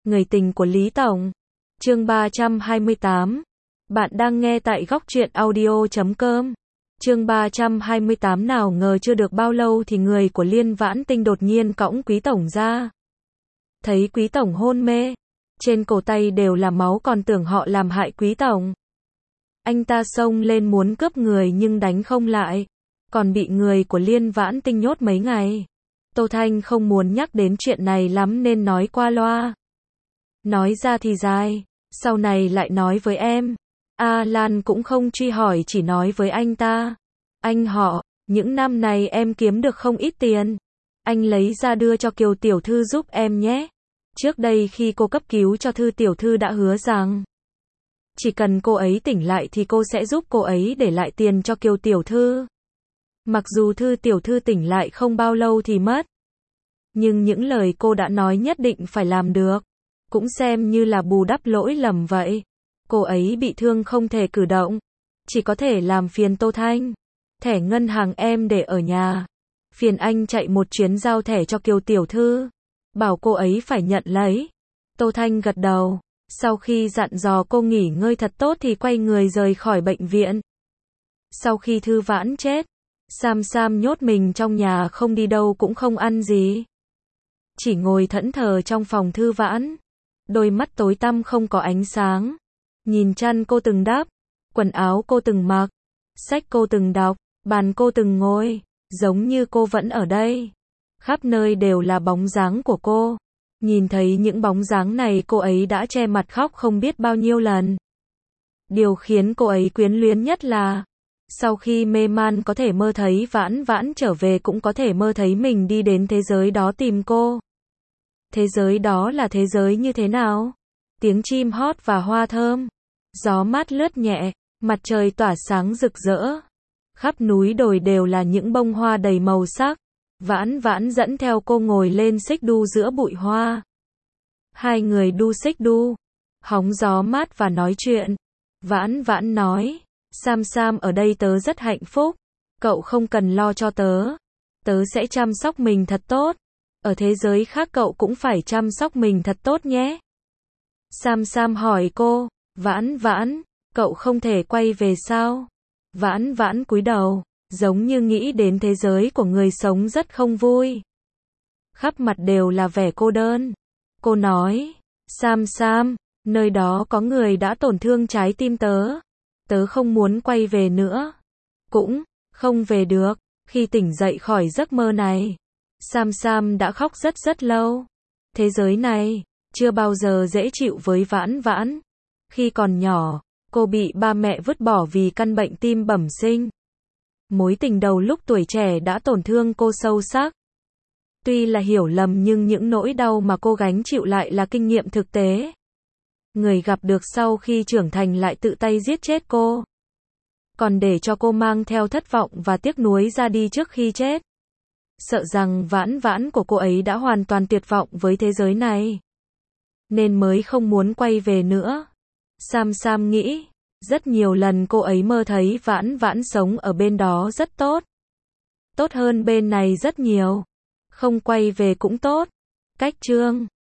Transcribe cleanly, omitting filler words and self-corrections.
Người tình của Lý Tổng. Chương 328. Bạn đang nghe tại góc truyện audio.com. Chương 328. Nào ngờ chưa được bao lâu thì người của Liên Vãn Tinh đột nhiên cõng Quý Tổng ra. Thấy Quý Tổng hôn mê, trên cổ tay đều là máu, còn tưởng họ làm hại Quý Tổng. Anh ta xông lên muốn cướp người nhưng đánh không lại, còn bị người của Liên Vãn Tinh nhốt mấy ngày. Tô Thanh không muốn nhắc đến chuyện này lắm nên nói qua loa. Nói ra thì dài, sau này lại nói với em. A Lan cũng không truy hỏi, chỉ nói với anh ta. Anh họ, những năm này em kiếm được không ít tiền. Anh lấy ra đưa cho Kiều tiểu thư giúp em nhé. Trước đây khi cô cấp cứu cho Thư tiểu thư đã hứa rằng chỉ cần cô ấy tỉnh lại thì cô sẽ giúp cô ấy để lại tiền cho Kiều tiểu thư. Mặc dù Thư tiểu thư tỉnh lại không bao lâu thì mất, nhưng những lời cô đã nói nhất định phải làm được, cũng xem như là bù đắp lỗi lầm vậy. Cô ấy bị thương không thể cử động, chỉ có thể làm phiền Tô Thanh. Thẻ ngân hàng em để ở nhà, phiền anh chạy một chuyến giao thẻ cho Kiều tiểu thư, bảo cô ấy phải nhận lấy. Tô Thanh gật đầu, sau khi dặn dò cô nghỉ ngơi thật tốt thì quay người rời khỏi bệnh viện. Sau khi Thư Vãn chết, Sam nhốt mình trong nhà, không đi đâu cũng không ăn gì, chỉ ngồi thẫn thờ trong phòng Thư Vãn. Đôi mắt tối tăm không có ánh sáng, nhìn chăn cô từng đắp, quần áo cô từng mặc, sách cô từng đọc, bàn cô từng ngồi, giống như cô vẫn ở đây. Khắp nơi đều là bóng dáng của cô. Nhìn thấy những bóng dáng này, cô ấy đã che mặt khóc không biết bao nhiêu lần. Điều khiến cô ấy quyến luyến nhất là sau khi mê man có thể mơ thấy Vãn Vãn trở về, cũng có thể mơ thấy mình đi đến thế giới đó tìm cô. Thế giới đó là thế giới như thế nào? Tiếng chim hót và hoa thơm, gió mát lướt nhẹ, mặt trời tỏa sáng rực rỡ. Khắp núi đồi đều là những bông hoa đầy màu sắc. Vãn Vãn dẫn theo cô ngồi lên xích đu giữa bụi hoa. Hai người đu xích đu, hóng gió mát và nói chuyện. Vãn Vãn nói, Sam ở đây tớ rất hạnh phúc, cậu không cần lo cho tớ. Tớ sẽ chăm sóc mình thật tốt. Ở thế giới khác cậu cũng phải chăm sóc mình thật tốt nhé. Sam hỏi cô, Vãn Vãn, cậu không thể quay về sao? Vãn Vãn cúi đầu, giống như nghĩ đến thế giới của người sống rất không vui. Khắp mặt đều là vẻ cô đơn. Cô nói, Sam, nơi đó có người đã tổn thương trái tim tớ. Tớ không muốn quay về nữa. Cũng không về được. Khi tỉnh dậy khỏi giấc mơ này, Sam đã khóc rất lâu. Thế giới này chưa bao giờ dễ chịu với Vãn Vãn. Khi còn nhỏ, cô bị ba mẹ vứt bỏ vì căn bệnh tim bẩm sinh. Mối tình đầu lúc tuổi trẻ đã tổn thương cô sâu sắc. Tuy là hiểu lầm nhưng những nỗi đau mà cô gánh chịu lại là kinh nghiệm thực tế. Người gặp được sau khi trưởng thành lại tự tay giết chết cô, còn để cho cô mang theo thất vọng và tiếc nuối ra đi trước khi chết. Sợ rằng Vãn Vãn của cô ấy đã hoàn toàn tuyệt vọng với thế giới này, nên mới không muốn quay về nữa. Sam nghĩ, rất nhiều lần cô ấy mơ thấy Vãn Vãn sống ở bên đó rất tốt. Tốt hơn bên này rất nhiều. Không quay về cũng tốt. Cách chương